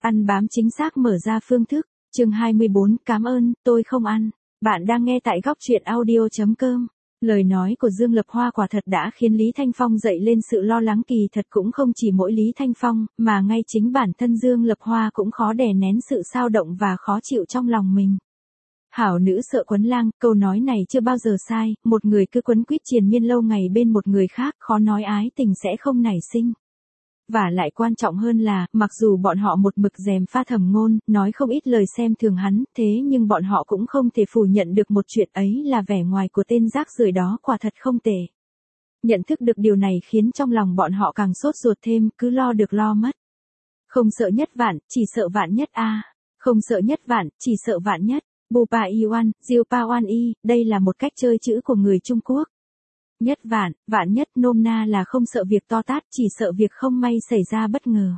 Ăn bám chính xác mở ra phương thức. Chương 24, cảm ơn, tôi không ăn. Bạn đang nghe tại góc truyện audio.com. Lời nói của Dương Lập Hoa quả thật đã khiến Lý Thanh Phong dậy lên sự lo lắng, kỳ thật cũng không chỉ mỗi Lý Thanh Phong, mà ngay chính bản thân Dương Lập Hoa cũng khó đè nén sự xao động và khó chịu trong lòng mình. Hảo nữ sợ quấn lang, câu nói này chưa bao giờ sai, một người cứ quấn quýt triền miên lâu ngày bên một người khác, khó nói ái tình sẽ không nảy sinh. Và lại quan trọng hơn là, mặc dù bọn họ một mực gièm pha Thẩm Ngôn, nói không ít lời xem thường hắn, thế nhưng bọn họ cũng không thể phủ nhận được một chuyện ấy là vẻ ngoài của tên rác rưởi đó quả thật không tệ. Nhận thức được điều này khiến trong lòng bọn họ càng sốt ruột thêm, cứ lo được lo mất. Không sợ nhất vạn, chỉ sợ vạn nhất a. Không sợ nhất vạn, chỉ sợ vạn nhất. Bupa Iwan, Diêu Pa Oan Y, đây là một cách chơi chữ của người Trung Quốc. Nhất vạn, vạn nhất nôm na là không sợ việc to tát, chỉ sợ việc không may xảy ra bất ngờ.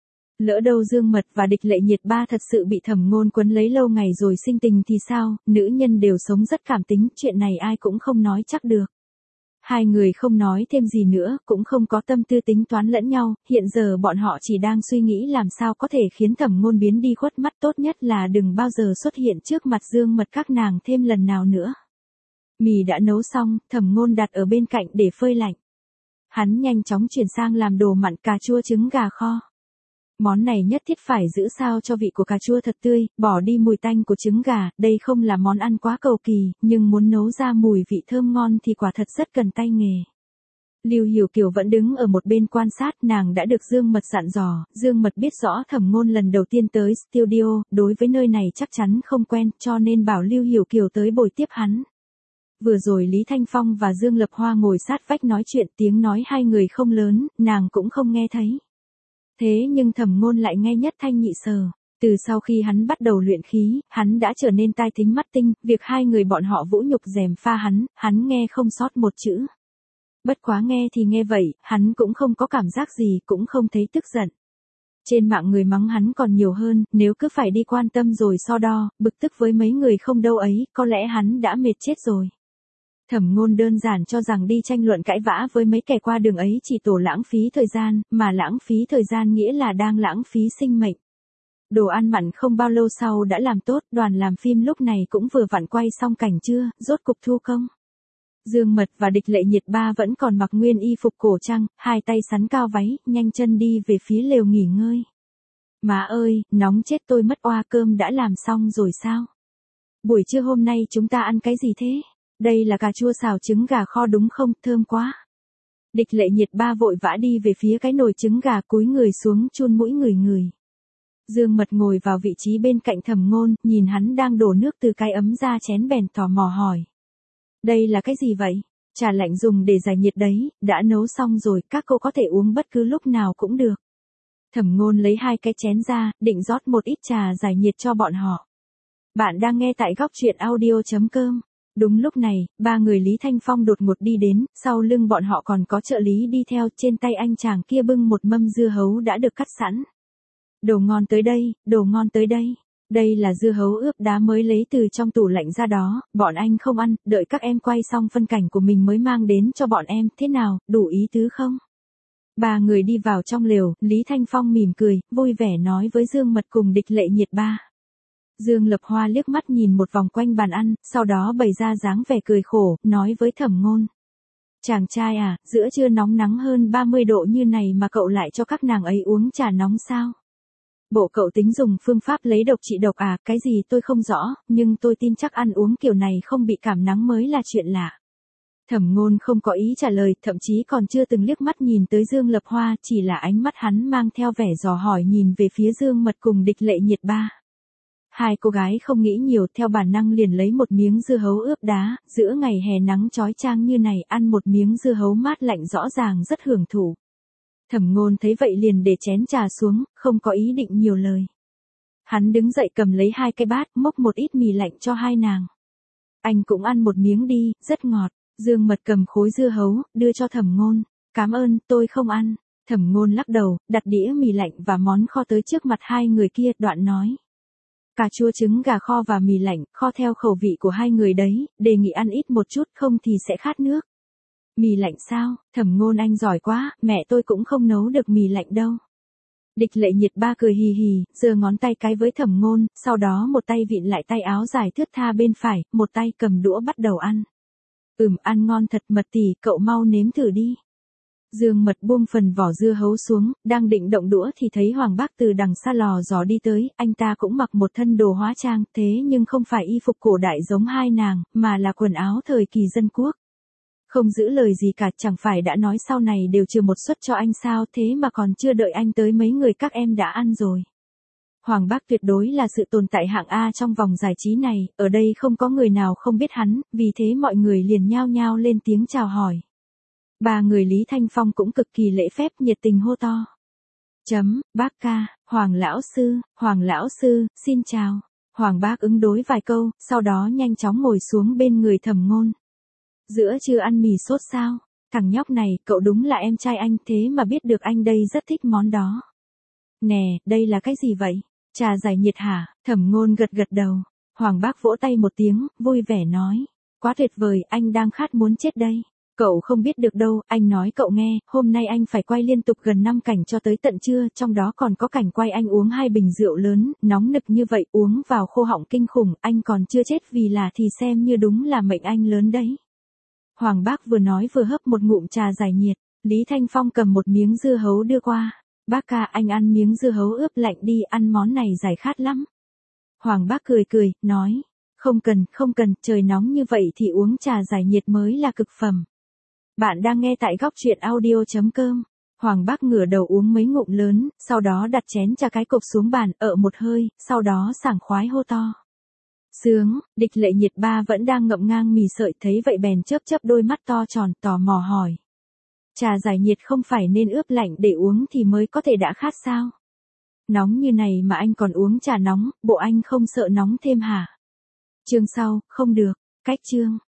Lỡ đâu Dương Mật và Địch Lệ Nhiệt ba thật sự bị Thẩm Ngôn quấn lấy lâu ngày rồi sinh tình thì sao, nữ nhân đều sống rất cảm tính, chuyện này ai cũng không nói chắc được. Hai người không nói thêm gì nữa, cũng không có tâm tư tính toán lẫn nhau, hiện giờ bọn họ chỉ đang suy nghĩ làm sao có thể khiến Thẩm Ngôn biến đi khuất mắt, tốt nhất là đừng bao giờ xuất hiện trước mặt Dương Mật các nàng thêm lần nào nữa. Mì đã nấu xong, Thẩm Ngôn đặt ở bên cạnh để phơi lạnh. Hắn nhanh chóng chuyển sang làm đồ mặn cà chua trứng gà kho. Món này nhất thiết phải giữ sao cho vị của cà chua thật tươi, bỏ đi mùi tanh của trứng gà, đây không là món ăn quá cầu kỳ, nhưng muốn nấu ra mùi vị thơm ngon thì quả thật rất cần tay nghề. Lưu Hiểu Kiều vẫn đứng ở một bên quan sát, nàng đã được Dương Mật dặn dò, Dương Mật biết rõ Thẩm Ngôn lần đầu tiên tới studio, đối với nơi này chắc chắn không quen, cho nên bảo Lưu Hiểu Kiều tới bồi tiếp hắn. Vừa rồi Lý Thanh Phong và Dương Lập Hoa ngồi sát vách nói chuyện, tiếng nói hai người không lớn, nàng cũng không nghe thấy. Thế nhưng Thẩm Ngôn lại nghe nhất thanh nhị sở. Từ sau khi hắn bắt đầu luyện khí, hắn đã trở nên tai thính mắt tinh, việc hai người bọn họ vũ nhục gièm pha hắn nghe không sót một chữ. Bất quá nghe thì nghe vậy, hắn cũng không có cảm giác gì, cũng không thấy tức giận. Trên mạng người mắng hắn còn nhiều hơn, nếu cứ phải đi quan tâm rồi so đo, bực tức với mấy người không đâu ấy, có lẽ hắn đã mệt chết rồi. Thẩm Ngôn đơn giản cho rằng đi tranh luận cãi vã với mấy kẻ qua đường ấy chỉ tổ lãng phí thời gian, mà lãng phí thời gian nghĩa là đang lãng phí sinh mệnh. Đồ ăn mặn không bao lâu sau đã làm tốt, đoàn làm phim lúc này cũng vừa vặn quay xong cảnh trưa, rốt cục thu công. Dương Mật và Địch Lệ Nhiệt ba vẫn còn mặc nguyên y phục cổ trang, hai tay sắn cao váy, nhanh chân đi về phía lều nghỉ ngơi. Má ơi, nóng chết tôi mất, oa, cơm đã làm xong rồi sao? Buổi trưa hôm nay chúng ta ăn cái gì thế? Đây là cà chua xào trứng gà kho đúng không, thơm quá. Địch Lệ Nhiệt ba vội vã đi về phía cái nồi trứng gà, cúi người xuống chun mũi ngửi. Dương Mật ngồi vào vị trí bên cạnh Thẩm Ngôn, nhìn hắn đang đổ nước từ cái ấm ra chén bèn tò mò hỏi. Đây là cái gì vậy? Trà lạnh dùng để giải nhiệt đấy, đã nấu xong rồi, các cô có thể uống bất cứ lúc nào cũng được. Thẩm Ngôn lấy hai cái chén ra, định rót một ít trà giải nhiệt cho bọn họ. Bạn đang nghe tại góc truyện audio.com. Đúng lúc này, ba người Lý Thanh Phong đột ngột đi đến, sau lưng bọn họ còn có trợ lý đi theo, trên tay anh chàng kia bưng một mâm dưa hấu đã được cắt sẵn. Đồ ngon tới đây, đồ ngon tới đây. Đây là dưa hấu ướp đá mới lấy từ trong tủ lạnh ra đó, bọn anh không ăn, đợi các em quay xong phân cảnh của mình mới mang đến cho bọn em, thế nào, đủ ý tứ không? Ba người đi vào trong lều, Lý Thanh Phong mỉm cười, vui vẻ nói với Dương Mật cùng Địch Lệ Nhiệt ba. Dương Lập Hoa liếc mắt nhìn một vòng quanh bàn ăn, sau đó bày ra dáng vẻ cười khổ, nói với Thẩm Ngôn. Chàng trai à, giữa trưa nóng nắng hơn 30 độ như này mà cậu lại cho các nàng ấy uống trà nóng sao? Bộ cậu tính dùng phương pháp lấy độc trị độc à, cái gì tôi không rõ, nhưng tôi tin chắc ăn uống kiểu này không bị cảm nắng mới là chuyện lạ. Thẩm Ngôn không có ý trả lời, thậm chí còn chưa từng liếc mắt nhìn tới Dương Lập Hoa, chỉ là ánh mắt hắn mang theo vẻ dò hỏi nhìn về phía Dương Mật cùng Địch Lệ Nhiệt ba. Hai cô gái không nghĩ nhiều, theo bản năng liền lấy một miếng dưa hấu ướp đá, giữa ngày hè nắng chói chang như này ăn một miếng dưa hấu mát lạnh rõ ràng rất hưởng thụ. Thẩm Ngôn thấy vậy liền để chén trà xuống, không có ý định nhiều lời. Hắn đứng dậy cầm lấy hai cái bát, múc một ít mì lạnh cho hai nàng. Anh cũng ăn một miếng đi, rất ngọt. Dương Mật cầm khối dưa hấu, đưa cho Thẩm Ngôn. Cảm ơn, tôi không ăn. Thẩm Ngôn lắc đầu, đặt đĩa mì lạnh và món kho tới trước mặt hai người kia, đoạn nói. Cà chua trứng gà kho và mì lạnh, kho theo khẩu vị của hai người đấy, đề nghị ăn ít một chút không thì sẽ khát nước. Mì lạnh sao, Thẩm Ngôn anh giỏi quá, mẹ tôi cũng không nấu được mì lạnh đâu. Địch Lệ Nhiệt ba cười hì hì, giơ ngón tay cái với Thẩm Ngôn, sau đó một tay vịn lại tay áo dài thướt tha bên phải, một tay cầm đũa bắt đầu ăn. Ăn ngon thật Mật tỷ, cậu mau nếm thử đi. Dương Mật buông phần vỏ dưa hấu xuống, đang định động đũa thì thấy Hoàng Bác từ đằng xa lò dò đi tới, anh ta cũng mặc một thân đồ hóa trang, thế nhưng không phải y phục cổ đại giống hai nàng, mà là quần áo thời kỳ dân quốc. Không giữ lời gì cả, chẳng phải đã nói sau này đều trừ một suất cho anh sao, thế mà còn chưa đợi anh tới mấy người các em đã ăn rồi. Hoàng Bác tuyệt đối là sự tồn tại hạng A trong vòng giải trí này, ở đây không có người nào không biết hắn, vì thế mọi người liền nhao nhao lên tiếng chào hỏi. Ba người Lý Thanh Phong cũng cực kỳ lễ phép nhiệt tình hô to. Bác ca, Hoàng lão sư, xin chào. Hoàng Bác ứng đối vài câu, sau đó nhanh chóng ngồi xuống bên người Thẩm Ngôn. Giữa trưa ăn mì sốt sao? Thằng nhóc này, cậu đúng là em trai anh, thế mà biết được anh đây rất thích món đó. Nè, đây là cái gì vậy? Trà giải nhiệt hả? Thẩm Ngôn gật gật đầu. Hoàng Bác vỗ tay một tiếng, vui vẻ nói. Quá tuyệt vời, anh đang khát muốn chết đây. Cậu không biết được đâu, anh nói cậu nghe, hôm nay anh phải quay liên tục gần 5 cảnh cho tới tận trưa, trong đó còn có cảnh quay anh uống 2 bình rượu lớn, nóng nực như vậy, uống vào khô họng kinh khủng, anh còn chưa chết vì là thì xem như đúng là mệnh anh lớn đấy. Hoàng Bác vừa nói vừa hấp một ngụm trà giải nhiệt, Lý Thanh Phong cầm một miếng dưa hấu đưa qua. Bác ca, anh ăn miếng dưa hấu ướp lạnh đi, ăn món này giải khát lắm. Hoàng Bác cười cười, nói, không cần, trời nóng như vậy thì uống trà giải nhiệt mới là cực phẩm. Bạn đang nghe tại góc truyện audio.com. Hoàng Bác ngửa đầu uống mấy ngụm lớn, sau đó đặt chén trà cái cộp xuống bàn, một hơi, sau đó sảng khoái hô to. Sướng, Địch Lệ Nhiệt ba vẫn đang ngậm ngang mì sợi, thấy vậy bèn chớp chớp đôi mắt to tròn, tò mò hỏi. Trà giải nhiệt không phải nên ướp lạnh để uống thì mới có thể đã khát sao? Nóng như này mà anh còn uống trà nóng, bộ anh không sợ nóng thêm hả? Chương sau, không được, cách chương.